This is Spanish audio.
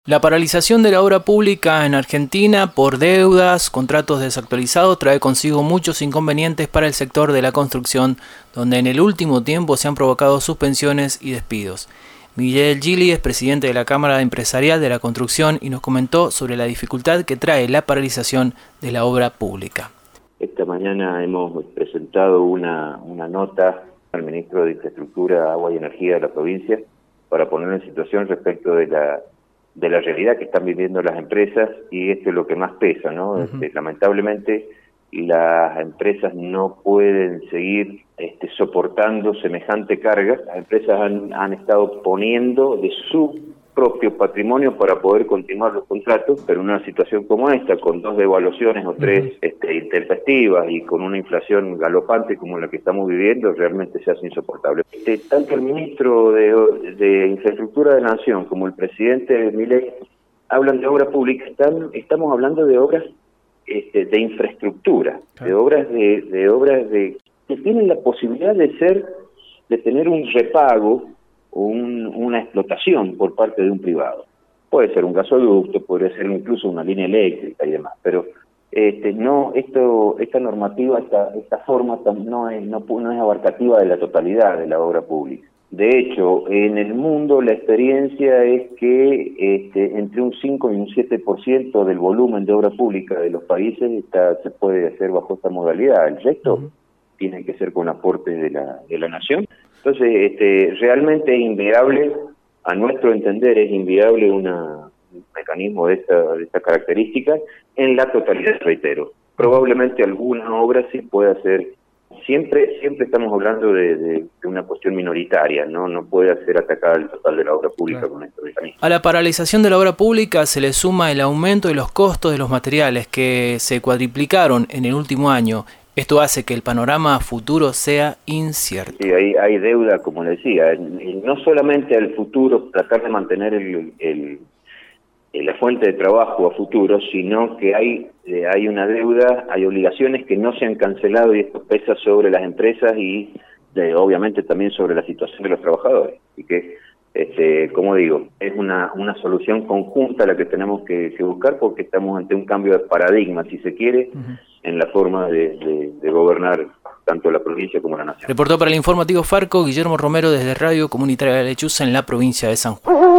La paralización de la obra pública en Argentina por deudas, contratos desactualizados, trae consigo muchos inconvenientes para el sector de la construcción, donde en el último tiempo se han provocado suspensiones y despidos. Miguel Gili es presidente de la Cámara Empresarial de la Construcción y nos comentó sobre la dificultad que trae la paralización de la obra pública. Esta mañana hemos presentado una nota al ministro de Infraestructura, Agua y Energía de la provincia para poner en situación respecto de la realidad que están viviendo las empresas, y esto es lo que más pesa, ¿no? Lamentablemente las empresas no pueden seguir soportando semejante carga. Las empresas han estado poniendo de su propio patrimonio para poder continuar los contratos, pero en una situación como esta, con 2 devaluaciones o 3 intempestivas y con una inflación galopante como la que estamos viviendo, realmente se hace insoportable. Tanto el ministro de Infraestructura de la Nación como el presidente Milei hablan de obra pública. Estamos hablando de obras de infraestructura, de obras que tienen la posibilidad de tener un repago, una explotación por parte de un privado. Puede ser un gasoducto, podría ser incluso una línea eléctrica y demás, pero esta normativa, esta forma no es abarcativa de la totalidad de la obra pública. De hecho, en el mundo la experiencia es que entre un 5 y un 7% del volumen de obra pública de los países se puede hacer bajo esta modalidad. El resto tiene que ser con aporte de la nación. Entonces, realmente es inviable, a nuestro entender, es inviable un mecanismo de esta característica en la totalidad, reitero. Probablemente alguna obra sí pueda ser. Siempre estamos hablando de una cuestión minoritaria, no puede ser atacada el total de la obra pública con este mecanismo. A la paralización de la obra pública se le suma el aumento de los costos de los materiales que se cuadriplicaron en el último año. Esto hace que el panorama futuro sea incierto. Sí, hay deuda, como le decía, no solamente al futuro, tratar de mantener la fuente de trabajo a futuro, sino que hay una deuda, hay obligaciones que no se han cancelado, y esto pesa sobre las empresas y obviamente también sobre la situación de los trabajadores. Y que, como digo, es una solución conjunta la que tenemos que buscar, porque estamos ante un cambio de paradigma, si se quiere, en la forma de gobernar tanto la provincia como la nación. Reportó para el informativo Farco Guillermo Romero desde Radio Comunitaria de Lechuza en la provincia de San Juan.